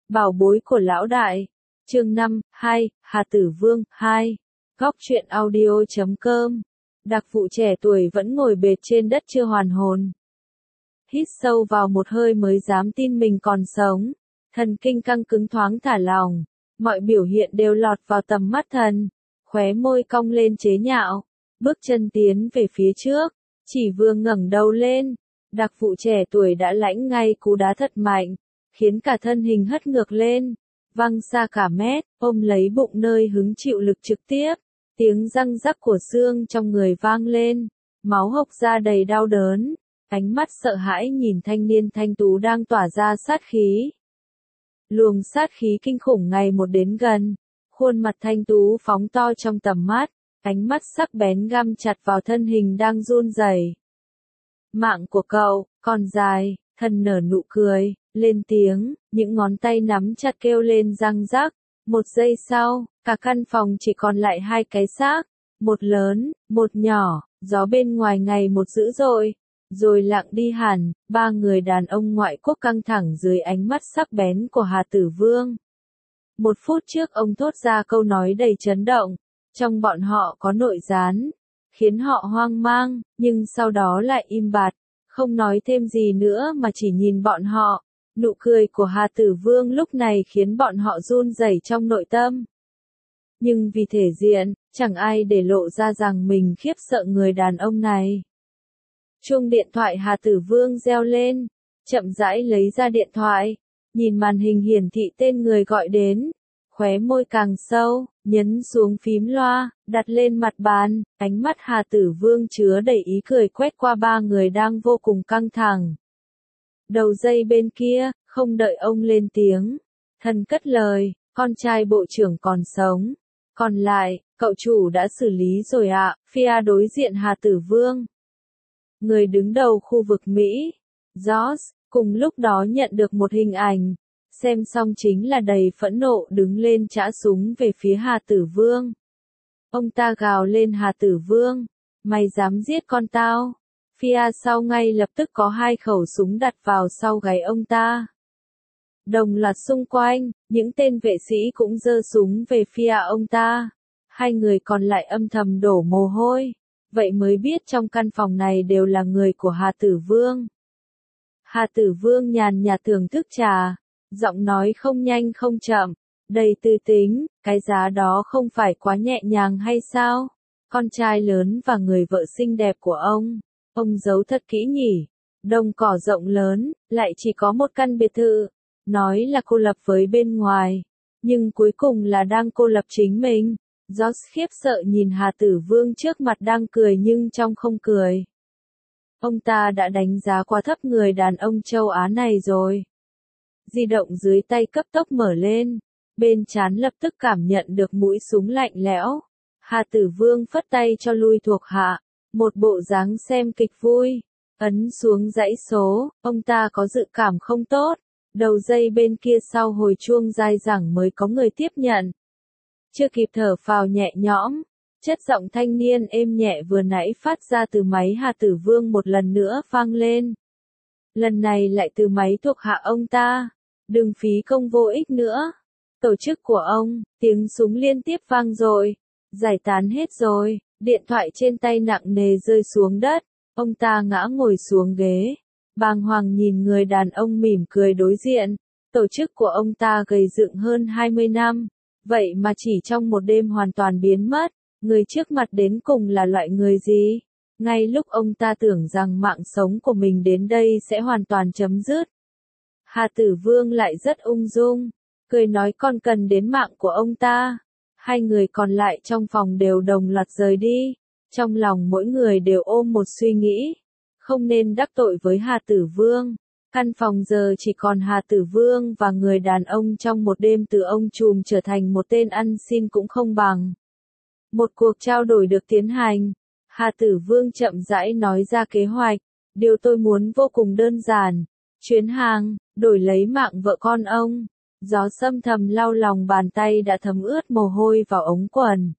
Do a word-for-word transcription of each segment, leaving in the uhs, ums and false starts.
Bảo bối của lão đại. Chương năm, hai, Hà Tử Vương, hai. Góc truyện audio chấm com. Đặc vụ trẻ tuổi vẫn ngồi bệt trên đất chưa hoàn hồn. Hít sâu vào một hơi mới dám tin mình còn sống. Thần kinh căng cứng thoáng thả lỏng. Mọi biểu hiện đều lọt vào tầm mắt thần. Khóe môi cong lên chế nhạo. Bước chân tiến về phía trước. Chỉ vừa ngẩng đầu lên. Đặc vụ trẻ tuổi đã lãnh ngay cú đá thật mạnh. Khiến cả thân hình hất ngược lên. Văng xa cả mét, ôm lấy bụng nơi hứng chịu lực trực tiếp. Tiếng răng rắc của xương trong người vang lên. Máu hộc ra đầy đau đớn. Ánh mắt sợ hãi nhìn thanh niên thanh tú đang tỏa ra sát khí. Luồng sát khí kinh khủng ngày một đến gần. Khuôn mặt thanh tú phóng to trong tầm mắt. Ánh mắt sắc bén găm chặt vào thân hình đang run rẩy. Mạng của cậu, còn dài, thần nở nụ cười, lên tiếng, những ngón tay nắm chặt kêu lên răng rắc. Một giây sau, cả căn phòng chỉ còn lại hai cái xác. Một lớn, một nhỏ, gió bên ngoài ngày một dữ dội. Rồi lặng đi hẳn, ba người đàn ông ngoại quốc căng thẳng dưới ánh mắt sắc bén của Hà Tử Vương. Một phút trước ông thốt ra câu nói đầy chấn động. Trong bọn họ có nội gián. Khiến họ hoang mang, nhưng sau đó lại im bặt. Không nói thêm gì nữa mà chỉ nhìn bọn họ. Nụ cười của Hà Tử Vương lúc này khiến bọn họ run rẩy trong nội tâm. Nhưng vì thể diện, chẳng ai để lộ ra rằng mình khiếp sợ người đàn ông này. Chuông điện thoại Hà Tử Vương reo lên, chậm rãi lấy ra điện thoại, nhìn màn hình hiển thị tên người gọi đến, khóe môi càng sâu, nhấn xuống phím loa, đặt lên mặt bàn, ánh mắt Hà Tử Vương chứa đầy ý cười quét qua ba người đang vô cùng căng thẳng. Đầu dây bên kia, không đợi ông lên tiếng, thần cất lời, con trai bộ trưởng còn sống. Còn lại, cậu chủ đã xử lý rồi ạ, phía đối diện Hà Tử Vương. Người đứng đầu khu vực Mỹ, George, cùng lúc đó nhận được một hình ảnh. Xem xong chính là đầy phẫn nộ đứng lên chĩa súng về phía Hà Tử Vương. Ông ta gào lên Hà Tử Vương, mày dám giết con tao. Phía sau ngay lập tức có hai khẩu súng đặt vào sau gáy ông ta. Đồng loạt xung quanh, những tên vệ sĩ cũng giơ súng về phía ông ta. Hai người còn lại âm thầm đổ mồ hôi. Vậy mới biết trong căn phòng này đều là người của Hà Tử Vương. Hà Tử Vương nhàn nhạt thưởng thức trà, giọng nói không nhanh không chậm, đầy tư tính, cái giá đó không phải quá nhẹ nhàng hay sao? Con trai lớn và người vợ xinh đẹp của ông, ông giấu thật kỹ nhỉ? Đồng cỏ rộng lớn, lại chỉ có một căn biệt thự, nói là cô lập với bên ngoài, nhưng cuối cùng là đang cô lập chính mình. George khiếp sợ nhìn Hà Tử Vương trước mặt đang cười nhưng trong không cười. Ông ta đã đánh giá quá thấp người đàn ông châu Á này rồi. Di động dưới tay cấp tốc mở lên. Bên trán lập tức cảm nhận được mũi súng lạnh lẽo. Hà Tử Vương phất tay cho lui thuộc hạ. Một bộ dáng xem kịch vui. Ấn xuống dãy số, ông ta có dự cảm không tốt. Đầu dây bên kia sau hồi chuông dai dẳng mới có người tiếp nhận. Chưa kịp thở phào nhẹ nhõm, chất giọng thanh niên êm nhẹ vừa nãy phát ra từ máy Hà Tử Vương một lần nữa vang lên. Lần này lại từ máy thuộc hạ ông ta. Đừng phí công vô ích nữa. Tổ chức của ông, tiếng súng liên tiếp vang rồi. Giải tán hết rồi, điện thoại trên tay nặng nề rơi xuống đất. Ông ta ngã ngồi xuống ghế. Bàng hoàng nhìn người đàn ông mỉm cười đối diện. Tổ chức của ông ta gầy dựng hơn hai mươi năm. Vậy mà chỉ trong một đêm hoàn toàn biến mất, người trước mặt đến cùng là loại người gì? Ngay lúc ông ta tưởng rằng mạng sống của mình đến đây sẽ hoàn toàn chấm dứt. Hà Tử Vương lại rất ung dung, cười nói con cần đến mạng của ông ta. Hai người còn lại trong phòng đều đồng loạt rời đi, trong lòng mỗi người đều ôm một suy nghĩ, không nên đắc tội với Hà Tử Vương. Căn phòng giờ chỉ còn Hà Tử Vương và người đàn ông trong một đêm từ ông trùm trở thành một tên ăn xin cũng không bằng. Một cuộc trao đổi được tiến hành. Hà Tử Vương chậm rãi nói ra kế hoạch. Điều tôi muốn vô cùng đơn giản. Chuyến hàng, đổi lấy mạng vợ con ông. Gió sâm thầm lau lòng bàn tay đã thấm ướt mồ hôi vào ống quần.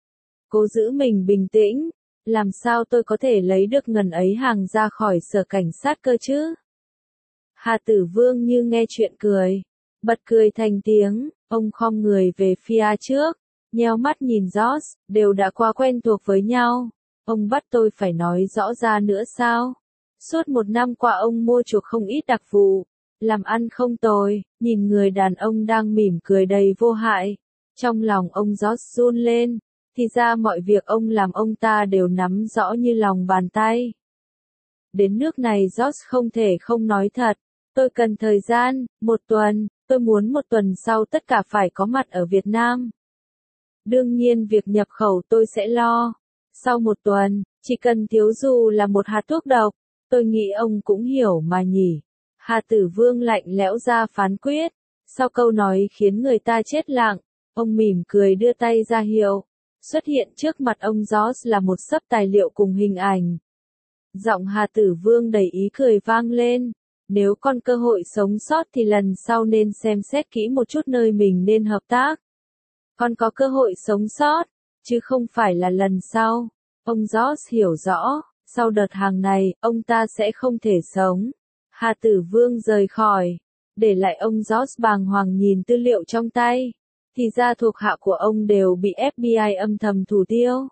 Cố giữ mình bình tĩnh. Làm sao tôi có thể lấy được ngần ấy hàng ra khỏi sở cảnh sát cơ chứ? Hà Tử Vương như nghe chuyện cười. Bật cười thành tiếng, ông khom người về phía trước, nheo mắt nhìn George, đều đã quá quen thuộc với nhau. Ông bắt tôi phải nói rõ ra nữa sao? Suốt một năm qua ông mua chuộc không ít đặc vụ, làm ăn không tồi, nhìn người đàn ông đang mỉm cười đầy vô hại. Trong lòng ông George run lên, thì ra mọi việc ông làm ông ta đều nắm rõ như lòng bàn tay. Đến nước này George không thể không nói thật, tôi cần thời gian, một tuần, tôi muốn một tuần sau tất cả phải có mặt ở Việt Nam. Đương nhiên việc nhập khẩu tôi sẽ lo. Sau một tuần, chỉ cần thiếu dù là một hạt thuốc độc, tôi nghĩ ông cũng hiểu mà nhỉ. Hà Tử Vương lạnh lẽo ra phán quyết. Sau câu nói khiến người ta chết lặng, ông mỉm cười đưa tay ra hiệu. Xuất hiện trước mặt ông George là một xấp tài liệu cùng hình ảnh. Giọng Hà Tử Vương đầy ý cười vang lên. Nếu còn cơ hội sống sót thì lần sau nên xem xét kỹ một chút nơi mình nên hợp tác. Còn có cơ hội sống sót, chứ không phải là lần sau. Ông George hiểu rõ, sau đợt hàng này, ông ta sẽ không thể sống. Hà Tử Vương rời khỏi, để lại ông George bàng hoàng nhìn tư liệu trong tay. Thì ra thuộc hạ của ông đều bị ép bê i âm thầm thủ tiêu.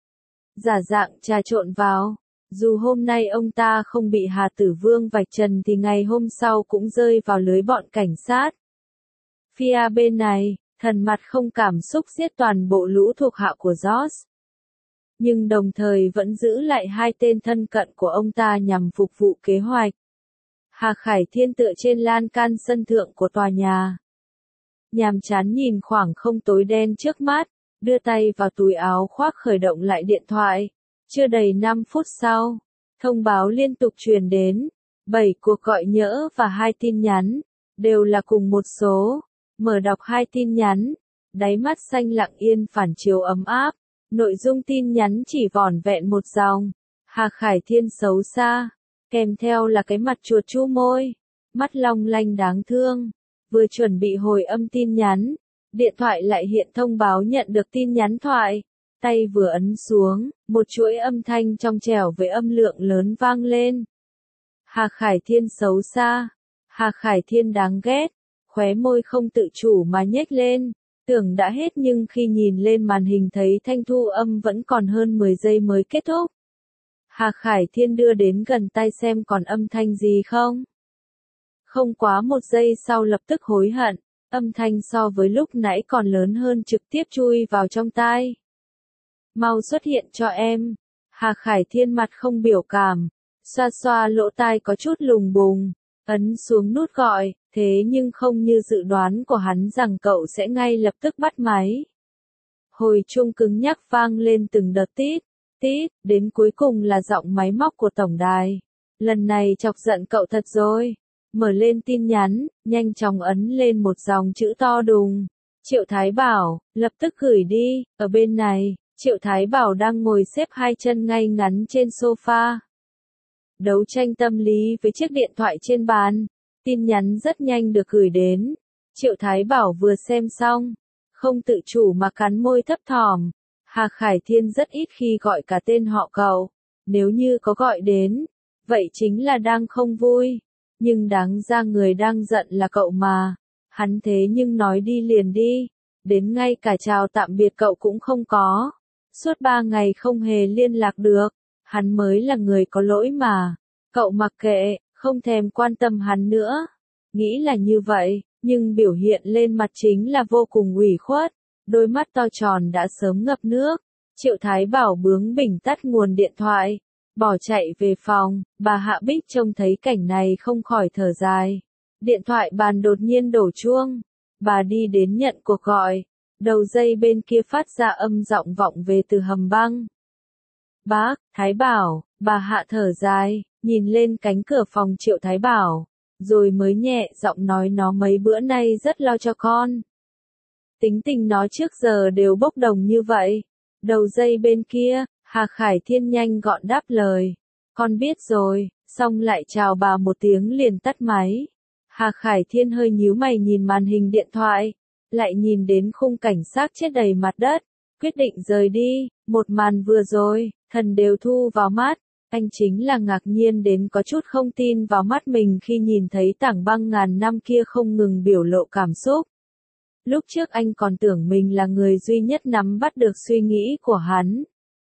Giả dạng trà trộn vào. Dù hôm nay ông ta không bị Hà Tử Vương vạch trần thì ngày hôm sau cũng rơi vào lưới bọn cảnh sát. Phía bên này, thần mặt không cảm xúc giết toàn bộ lũ thuộc hạ của George. Nhưng đồng thời vẫn giữ lại hai tên thân cận của ông ta nhằm phục vụ kế hoạch. Hà Khải Thiên tựa trên lan can sân thượng của tòa nhà. Nhàm chán nhìn khoảng không tối đen trước mắt, đưa tay vào túi áo khoác khởi động lại điện thoại. Chưa đầy năm phút sau, thông báo liên tục truyền đến, bảy cuộc gọi nhỡ và hai tin nhắn, đều là cùng một số. Mở đọc hai tin nhắn, đáy mắt xanh lặng yên phản chiếu ấm áp, nội dung tin nhắn chỉ vỏn vẹn một dòng, Hà Khải Thiên xấu xa, kèm theo là cái mặt chuột chu môi, mắt long lanh đáng thương. Vừa chuẩn bị hồi âm tin nhắn, điện thoại lại hiện thông báo nhận được tin nhắn thoại. Tay vừa ấn xuống, một chuỗi âm thanh trong trẻo với âm lượng lớn vang lên. Hà Khải Thiên xấu xa, Hà Khải Thiên đáng ghét, khóe môi không tự chủ mà nhếch lên, tưởng đã hết nhưng khi nhìn lên màn hình thấy thanh thu âm vẫn còn hơn mười giây mới kết thúc. Hà Khải Thiên đưa đến gần tai xem còn âm thanh gì không. Không quá một giây sau lập tức hối hận, âm thanh so với lúc nãy còn lớn hơn trực tiếp chui vào trong tai. Mau xuất hiện cho em. Hà Khải Thiên mặt không biểu cảm, xoa xoa lỗ tai có chút lùng bùng, ấn xuống nút gọi, thế nhưng không như dự đoán của hắn rằng cậu sẽ ngay lập tức bắt máy. Hồi chuông cứng nhắc vang lên từng đợt tít, tít, đến cuối cùng là giọng máy móc của tổng đài. Lần này chọc giận cậu thật rồi. Mở lên tin nhắn, nhanh chóng ấn lên một dòng chữ to đùng. Triệu Thái Bảo, lập tức gửi đi, ở bên này. Triệu Thái Bảo đang ngồi xếp hai chân ngay ngắn trên sofa. Đấu tranh tâm lý với chiếc điện thoại trên bàn. Tin nhắn rất nhanh được gửi đến. Triệu Thái Bảo vừa xem xong, không tự chủ mà cắn môi thấp thỏm. Hà Khải Thiên rất ít khi gọi cả tên họ cậu. Nếu như có gọi đến, vậy chính là đang không vui. Nhưng đáng ra người đang giận là cậu mà. Hắn thế nhưng nói đi liền đi. Đến ngay cả chào tạm biệt cậu cũng không có. Suốt ba ngày không hề liên lạc được, hắn mới là người có lỗi mà. Cậu mặc kệ, không thèm quan tâm hắn nữa. Nghĩ là như vậy, nhưng biểu hiện lên mặt chính là vô cùng ủy khuất. Đôi mắt to tròn đã sớm ngập nước. Triệu Thái Bảo bướng bỉnh tắt nguồn điện thoại, bỏ chạy về phòng. Bà Hạ Bích trông thấy cảnh này không khỏi thở dài. Điện thoại bàn đột nhiên đổ chuông. Bà đi đến nhận cuộc gọi. Đầu dây bên kia phát ra âm giọng vọng về từ hầm băng. Bác, Thái Bảo, bà Hạ thở dài, nhìn lên cánh cửa phòng Triệu Thái Bảo, rồi mới nhẹ giọng nói nó mấy bữa nay rất lo cho con. Tính tình nó trước giờ đều bốc đồng như vậy. Đầu dây bên kia, Hà Khải Thiên nhanh gọn đáp lời. Con biết rồi, xong lại chào bà một tiếng liền tắt máy. Hà Khải Thiên hơi nhíu mày nhìn màn hình điện thoại. Lại nhìn đến khung cảnh xác chết đầy mặt đất, quyết định rời đi. Một màn vừa rồi, thần đều thu vào mắt, Anh chính là ngạc nhiên đến có chút không tin vào mắt mình khi nhìn thấy tảng băng ngàn năm kia không ngừng biểu lộ cảm xúc. Lúc trước anh còn tưởng mình là người duy nhất nắm bắt được suy nghĩ của hắn.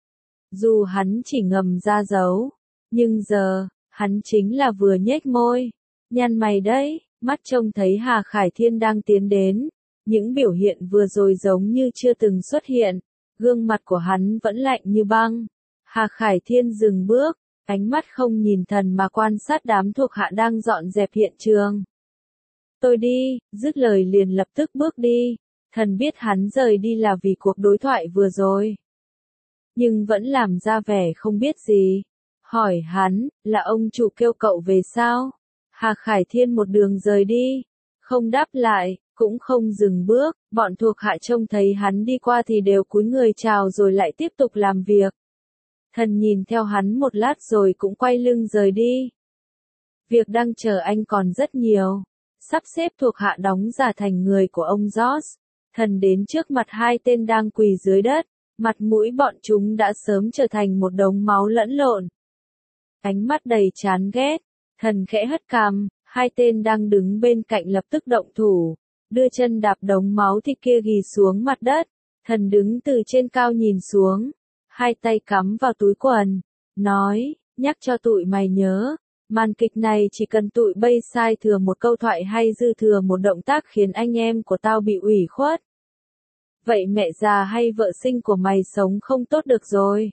Dù hắn chỉ ngầm ra dấu, nhưng giờ, hắn chính là vừa nhếch môi, nhăn mày đấy, mắt trông thấy Hà Khải Thiên đang tiến đến. Những biểu hiện vừa rồi giống như chưa từng xuất hiện, gương mặt của hắn vẫn lạnh như băng. Hà Khải Thiên dừng bước, ánh mắt không nhìn thần mà quan sát đám thuộc hạ đang dọn dẹp hiện trường. Tôi đi, dứt lời liền lập tức bước đi, thần biết hắn rời đi là vì cuộc đối thoại vừa rồi. Nhưng vẫn làm ra vẻ không biết gì. Hỏi hắn, là ông chủ kêu cậu về sao? Hà Khải Thiên một đường rời đi, không đáp lại, cũng không dừng bước, bọn thuộc hạ trông thấy hắn đi qua thì đều cúi người chào rồi lại tiếp tục làm việc. Thần nhìn theo hắn một lát rồi cũng quay lưng rời đi. Việc đang chờ anh còn rất nhiều. Sắp xếp thuộc hạ đóng giả thành người của ông George. Thần đến trước mặt hai tên đang quỳ dưới đất, mặt mũi bọn chúng đã sớm trở thành một đống máu lẫn lộn. Ánh mắt đầy chán ghét, thần khẽ hất cằm, hai tên đang đứng bên cạnh lập tức động thủ, đưa chân đạp đống máu thịt kia ghì xuống mặt đất. Thần đứng từ trên cao nhìn xuống, hai tay cắm vào túi quần, nói, nhắc cho tụi mày nhớ, màn kịch này chỉ cần tụi bay sai thừa một câu thoại hay dư thừa một động tác khiến anh em của tao bị ủy khuất. Vậy mẹ già hay vợ sinh của mày sống không tốt được rồi.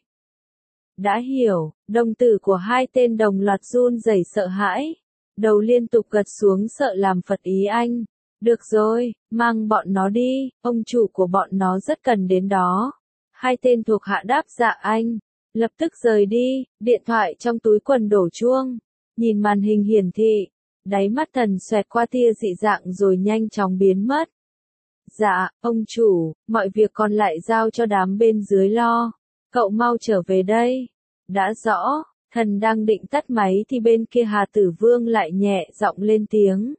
Đã hiểu, đồng tử của hai tên đồng loạt run rẩy sợ hãi, đầu liên tục gật xuống sợ làm phật ý anh. Được rồi, mang bọn nó đi, ông chủ của bọn nó rất cần đến đó. Hai tên thuộc hạ đáp dạ anh, lập tức rời đi, điện thoại trong túi quần đổ chuông, nhìn màn hình hiển thị, đáy mắt thần xoẹt qua tia dị dạng rồi nhanh chóng biến mất. Dạ, ông chủ, mọi việc còn lại giao cho đám bên dưới lo, cậu mau trở về đây. Đã rõ, thần đang định tắt máy thì bên kia Hà Tử Vương lại nhẹ giọng lên tiếng.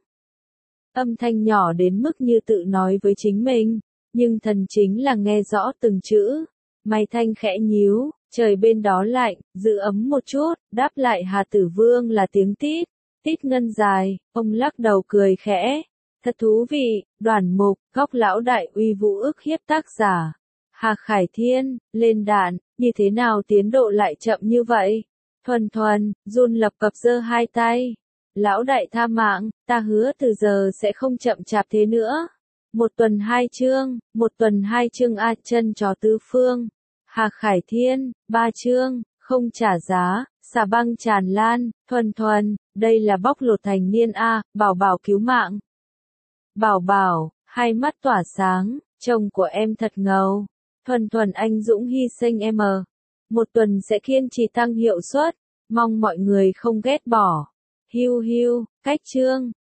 Âm thanh nhỏ đến mức như tự nói với chính mình, nhưng thần chính là nghe rõ từng chữ. Mày thanh khẽ nhíu, trời bên đó lạnh, giữ ấm một chút, đáp lại Hà Tử Vương là tiếng tít, tít ngân dài, ông lắc đầu cười khẽ. Thật thú vị, Đoàn Mục, Góc lão đại uy vũ ức hiếp tác giả. Hà Khải Thiên, lên đạn, như thế nào tiến độ lại chậm như vậy? Thuần Thuần, run lập cập giơ hai tay. Lão đại tha mạng, ta hứa từ giờ sẽ không chậm chạp thế nữa. Một tuần hai chương, một tuần hai chương a chân trò tứ phương. Hà Khải Thiên, ba chương, không trả giá, xà băng tràn lan, Thuần Thuần, đây là bóc lột thành niên a, Bảo Bảo cứu mạng. Bảo Bảo, hai mắt tỏa sáng, chồng của em thật ngầu. Thuần Thuần anh dũng hy sinh em. Một tuần sẽ kiên trì tăng hiệu suất, mong mọi người không ghét bỏ. Hiu hiu, cách chương.